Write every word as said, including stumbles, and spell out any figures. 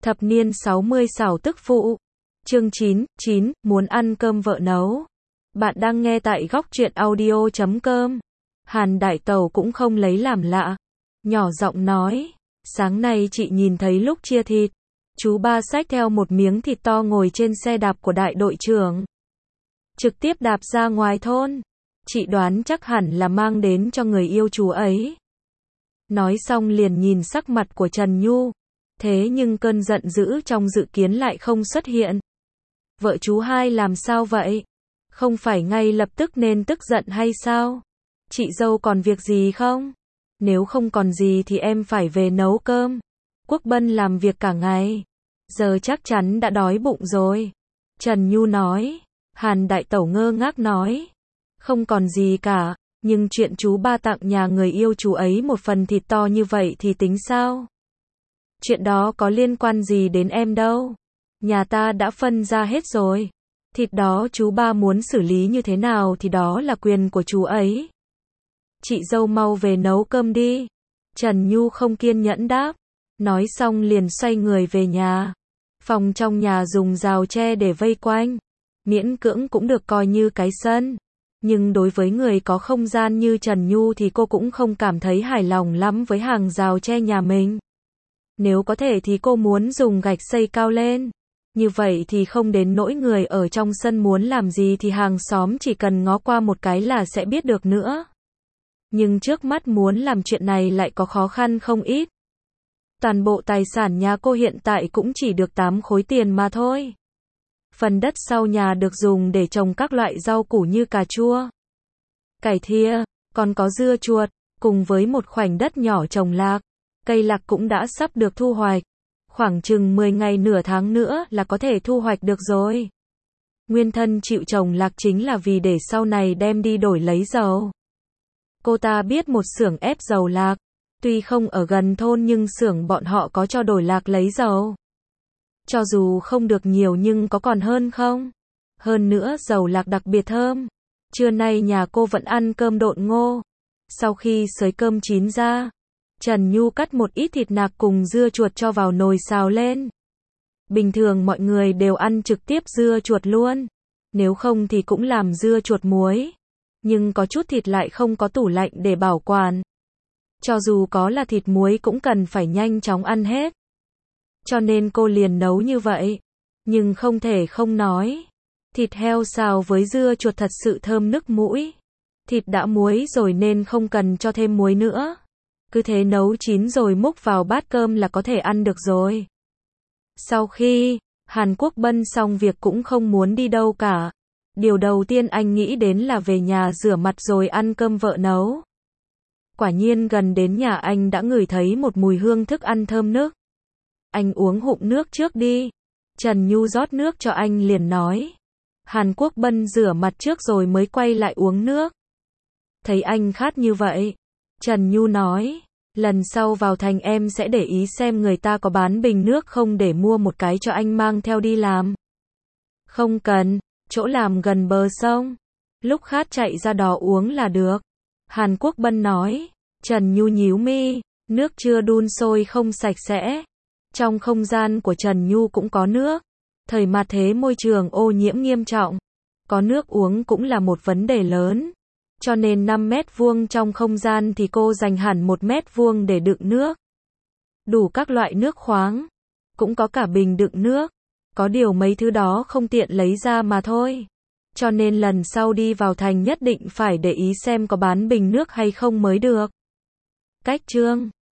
Thập niên sáu mươi xảo tức phụ. Chương chín, chín, muốn ăn cơm vợ nấu. Bạn đang nghe tại góc truyện audio chấm com. Hàn Đại Tẩu cũng không lấy làm lạ. Nhỏ giọng nói, sáng nay chị nhìn thấy lúc chia thịt, chú ba xách theo một miếng thịt to ngồi trên xe đạp của đại đội trưởng. Trực tiếp đạp ra ngoài thôn. Chị đoán chắc hẳn là mang đến cho người yêu chú ấy. Nói xong liền nhìn sắc mặt của Trần Nhu. Thế nhưng cơn giận dữ trong dự kiến lại không xuất hiện. Vợ chú hai làm sao vậy? Không phải ngay lập tức nên tức giận hay sao? Chị dâu còn việc gì không? Nếu không còn gì thì em phải về nấu cơm. Quốc Bân làm việc cả ngày. Giờ chắc chắn đã đói bụng rồi. Trần Nhu nói. Hàn Đại Tẩu ngơ ngác nói. Không còn gì cả, nhưng chuyện chú ba tặng nhà người yêu chú ấy một phần thịt to như vậy thì tính sao? Chuyện đó có liên quan gì đến em đâu. Nhà ta đã phân ra hết rồi. Thịt đó chú ba muốn xử lý như thế nào thì đó là quyền của chú ấy. Chị dâu mau về nấu cơm đi. Trần Nhu không kiên nhẫn đáp. Nói xong liền xoay người về nhà. Phòng trong nhà dùng rào tre để vây quanh. Miễn cưỡng cũng được coi như cái sân. Nhưng đối với người có không gian như Trần Nhu thì cô cũng không cảm thấy hài lòng lắm với hàng rào tre nhà mình. Nếu có thể thì cô muốn dùng gạch xây cao lên. Như vậy thì không đến nỗi người ở trong sân muốn làm gì thì hàng xóm chỉ cần ngó qua một cái là sẽ biết được nữa. Nhưng trước mắt muốn làm chuyện này lại có khó khăn không ít. Toàn bộ tài sản nhà cô hiện tại cũng chỉ được tám khối tiền mà thôi. Phần đất sau nhà được dùng để trồng các loại rau củ như cà chua, cải thìa, còn có dưa chuột, cùng với một khoảnh đất nhỏ trồng lạc. Cây lạc cũng đã sắp được thu hoạch. Khoảng chừng mười ngày nửa tháng nữa là có thể thu hoạch được rồi. Nguyên thân chịu trồng lạc chính là vì để sau này đem đi đổi lấy dầu. Cô ta biết một xưởng ép dầu lạc. Tuy không ở gần thôn nhưng xưởng bọn họ có cho đổi lạc lấy dầu. Cho dù không được nhiều nhưng có còn hơn không? Hơn nữa dầu lạc đặc biệt thơm. Trưa nay nhà cô vẫn ăn cơm độn ngô. Sau khi xới cơm chín ra, Trần Nhu cắt một ít thịt nạc cùng dưa chuột cho vào nồi xào lên. Bình thường mọi người đều ăn trực tiếp dưa chuột luôn. Nếu không thì cũng làm dưa chuột muối. Nhưng có chút thịt lại không có tủ lạnh để bảo quản. Cho dù có là thịt muối cũng cần phải nhanh chóng ăn hết. Cho nên cô liền nấu như vậy. Nhưng không thể không nói. Thịt heo xào với dưa chuột thật sự thơm nức mũi. Thịt đã muối rồi nên không cần cho thêm muối nữa. Cứ thế nấu chín rồi múc vào bát cơm là có thể ăn được rồi. Sau khi Hàn Quốc Bân xong việc cũng không muốn đi đâu cả. Điều đầu tiên anh nghĩ đến là về nhà rửa mặt rồi ăn cơm vợ nấu. Quả nhiên gần đến nhà anh đã ngửi thấy một mùi hương thức ăn thơm nức. Anh uống hụm nước trước đi. Trần Nhu rót nước cho anh liền nói. Hàn Quốc Bân rửa mặt trước rồi mới quay lại uống nước. Thấy anh khát như vậy, Trần Nhu nói, lần sau vào thành em sẽ để ý xem người ta có bán bình nước không để mua một cái cho anh mang theo đi làm. Không cần, chỗ làm gần bờ sông. Lúc khát chạy ra đó uống là được. Hàn Quốc Bân nói. Trần Nhu nhíu mi, nước chưa đun sôi không sạch sẽ. Trong không gian của Trần Nhu cũng có nước. Thời mạt thế môi trường ô nhiễm nghiêm trọng. Có nước uống cũng là một vấn đề lớn. Cho nên năm mét vuông trong không gian thì cô dành hẳn một mét vuông để đựng nước. Đủ các loại nước khoáng. Cũng có cả bình đựng nước. Có điều mấy thứ đó không tiện lấy ra mà thôi. Cho nên lần sau đi vào thành nhất định phải để ý xem có bán bình nước hay không mới được. Cách chương